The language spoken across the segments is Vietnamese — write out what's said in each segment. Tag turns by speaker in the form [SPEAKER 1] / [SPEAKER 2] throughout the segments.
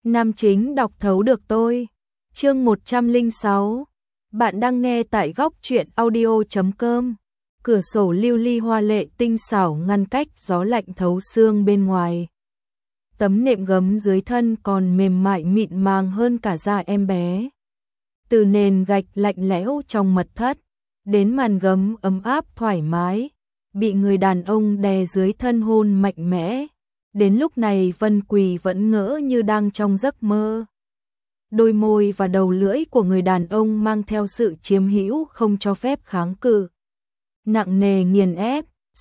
[SPEAKER 1] Nam chính đọc thấu được tôi. Chương 106. Bạn đang nghe tại góc truyện audio.com. Cửa sổ lưu ly hoa lệ tinh xảo ngăn cách gió lạnh thấu xương bên ngoài. Tấm nệm gấm dưới thân còn mềm mại mịn màng hơn cả da em bé. Từ nền gạch lạnh lẽo trong mật thất, đến màn gấm ấm áp thoải mái, bị người đàn ông đè dưới thân hôn mạnh mẽ. Đến lúc này Vân Quỳ vẫn ngỡ như đang trong giấc mơ. Đôi môi và đầu lưỡi của người đàn ông mang theo sự chiếm hữu không cho phép kháng cự. Nặng nề nghiền ép,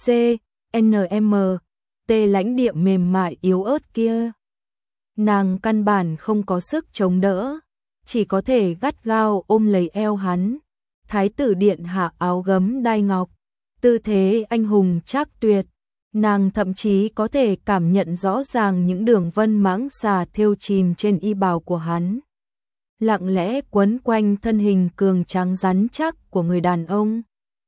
[SPEAKER 1] CNM, T lãnh địa mềm mại yếu ớt kia. Nàng căn bản không có sức chống đỡ, chỉ có thể gắt gao ôm lấy eo hắn. Thái tử điện hạ áo gấm đai ngọc, tư thế anh hùng trác tuyệt. Nàng thậm chí có thể cảm nhận rõ ràng những đường vân mãng xà thêu chìm trên y bào của hắn, lặng lẽ quấn quanh thân hình cường tráng rắn chắc của người đàn ông.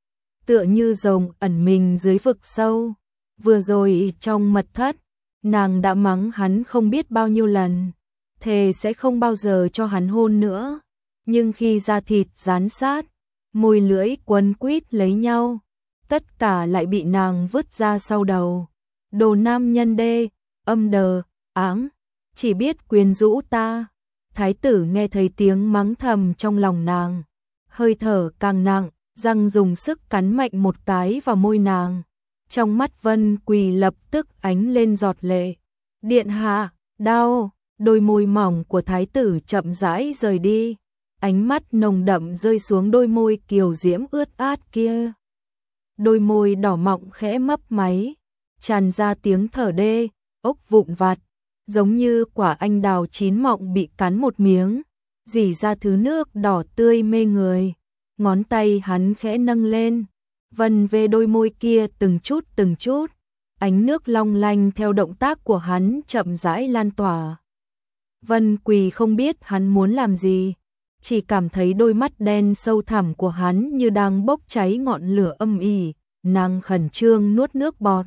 [SPEAKER 1] Tựa như rồng ẩn mình dưới vực sâu. Vừa rồi trong mật thất, nàng đã mắng hắn không biết bao nhiêu lần, thề sẽ không bao giờ cho hắn hôn nữa. Nhưng khi da thịt dán sát, môi lưỡi quấn quýt lấy nhau, tất cả lại bị nàng vứt ra sau đầu. Đồ nam nhân đê, âm đờ, áng, chỉ biết quyến rũ ta. Thái tử nghe thấy tiếng mắng thầm trong lòng nàng, hơi thở càng nặng, răng dùng sức cắn mạnh một cái vào môi nàng. Trong mắt Vân Quỳ lập tức ánh lên giọt lệ. Điện hạ, đau. Đôi môi mỏng của thái tử chậm rãi rời đi, ánh mắt nồng đậm rơi xuống đôi môi kiều diễm ướt át kia. Đôi môi đỏ mọng khẽ mấp máy, tràn ra tiếng thở đê, ốc vụn vặt, giống như quả anh đào chín mọng bị cắn một miếng, rỉ ra thứ nước đỏ tươi mê người. Ngón tay hắn khẽ nâng lên, vần về đôi môi kia từng chút, ánh nước long lanh theo động tác của hắn chậm rãi lan tỏa. Vân Quỳ không biết hắn muốn làm gì, chỉ cảm thấy đôi mắt đen sâu thẳm của hắn như đang bốc cháy ngọn lửa âm ỉ. Nàng khẩn trương nuốt nước bọt,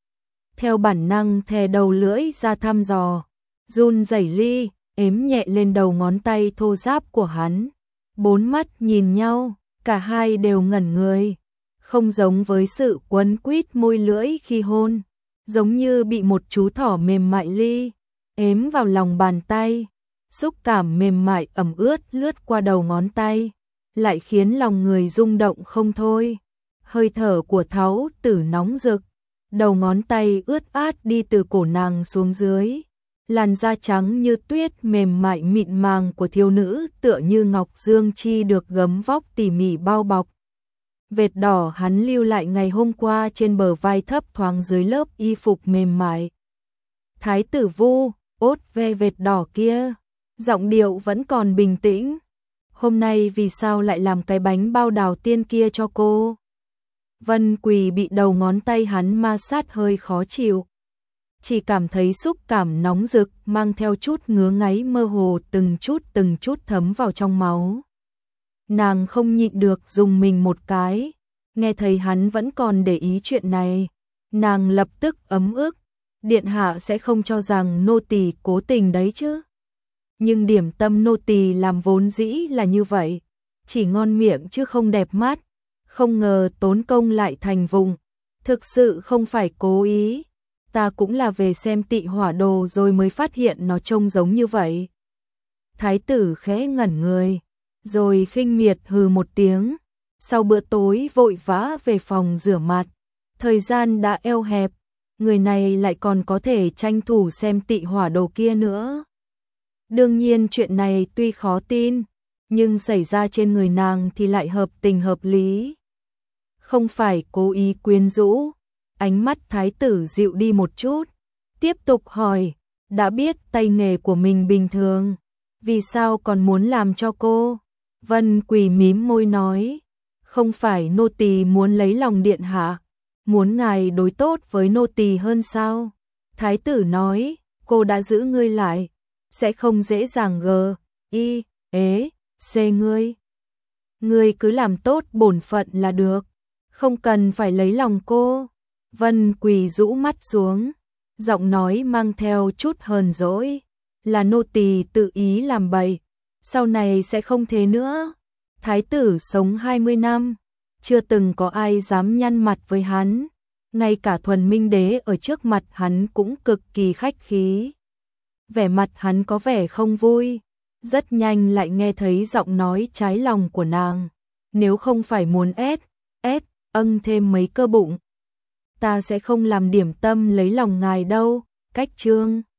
[SPEAKER 1] theo bản năng thè đầu lưỡi ra thăm dò, run rẩy ly, ếm nhẹ lên đầu ngón tay thô ráp của hắn. Bốn mắt nhìn nhau, cả hai đều ngẩn người, không giống với sự quấn quýt môi lưỡi khi hôn, giống như bị một chú thỏ mềm mại ly ếm vào lòng bàn tay. Xúc cảm mềm mại ẩm ướt lướt qua đầu ngón tay, lại khiến lòng người rung động không thôi. Hơi thở của Tháo Tử nóng rực, đầu ngón tay ướt át đi từ cổ nàng xuống dưới. Làn da trắng như tuyết mềm mại mịn màng của thiếu nữ tựa như ngọc dương chi được gấm vóc tỉ mỉ bao bọc. Vệt đỏ hắn lưu lại ngày hôm qua trên bờ vai thấp thoáng dưới lớp y phục mềm mại. Thái tử vu, ốt ve vệt đỏ kia, giọng điệu vẫn còn bình tĩnh. Hôm nay vì sao lại làm cái bánh bao đào tiên kia cho cô? Vân Quỳ bị đầu ngón tay hắn ma sát hơi khó chịu, chỉ cảm thấy xúc cảm nóng rực mang theo chút ngứa ngáy mơ hồ từng chút thấm vào trong máu. Nàng không nhịn được dùng mình một cái, nghe thấy hắn vẫn còn để ý chuyện này, nàng lập tức ấm ức. Điện hạ sẽ không cho rằng nô tỳ cố tình đấy chứ? Nhưng điểm tâm nô tỳ làm vốn dĩ là như vậy, chỉ ngon miệng chứ không đẹp mắt, không ngờ tốn công lại thành vùng, thực sự không phải cố ý. Ta cũng là về xem Tị Hỏa Đồ rồi mới phát hiện nó trông giống như vậy. Thái tử khẽ ngẩn người, rồi khinh miệt hừ một tiếng. Sau bữa tối vội vã về phòng rửa mặt, thời gian đã eo hẹp, người này lại còn có thể tranh thủ xem Tị Hỏa Đồ kia nữa. Đương nhiên chuyện này tuy khó tin, nhưng xảy ra trên người nàng thì lại hợp tình hợp lý. Không phải cố ý quyến rũ. Ánh mắt thái tử dịu đi một chút, tiếp tục hỏi, đã biết tay nghề của mình bình thường, vì sao còn muốn làm cho cô? Vân Quỳ mím môi nói, không phải nô tỳ muốn lấy lòng điện hạ, muốn ngài đối tốt với nô tỳ hơn sao? Thái tử nói, cô đã giữ ngươi lại, sẽ không dễ dàng ngươi. Ngươi cứ làm tốt bổn phận là được, không cần phải lấy lòng cô. Vân Quỳ rũ mắt xuống, giọng nói mang theo chút hờn dỗi. là nô tỳ tự ý làm bậy, sau này sẽ không thế nữa. Thái tử sống 20 năm, chưa từng có ai dám nhăn mặt với hắn, ngay cả Thuần Minh Đế ở trước mặt hắn cũng cực kỳ khách khí. Vẻ mặt hắn có vẻ không vui, rất nhanh lại nghe thấy giọng nói trái lòng của nàng. Nếu không phải muốn ân thêm mấy cơ bụng, ta sẽ không làm điểm tâm lấy lòng ngài đâu. Cách chương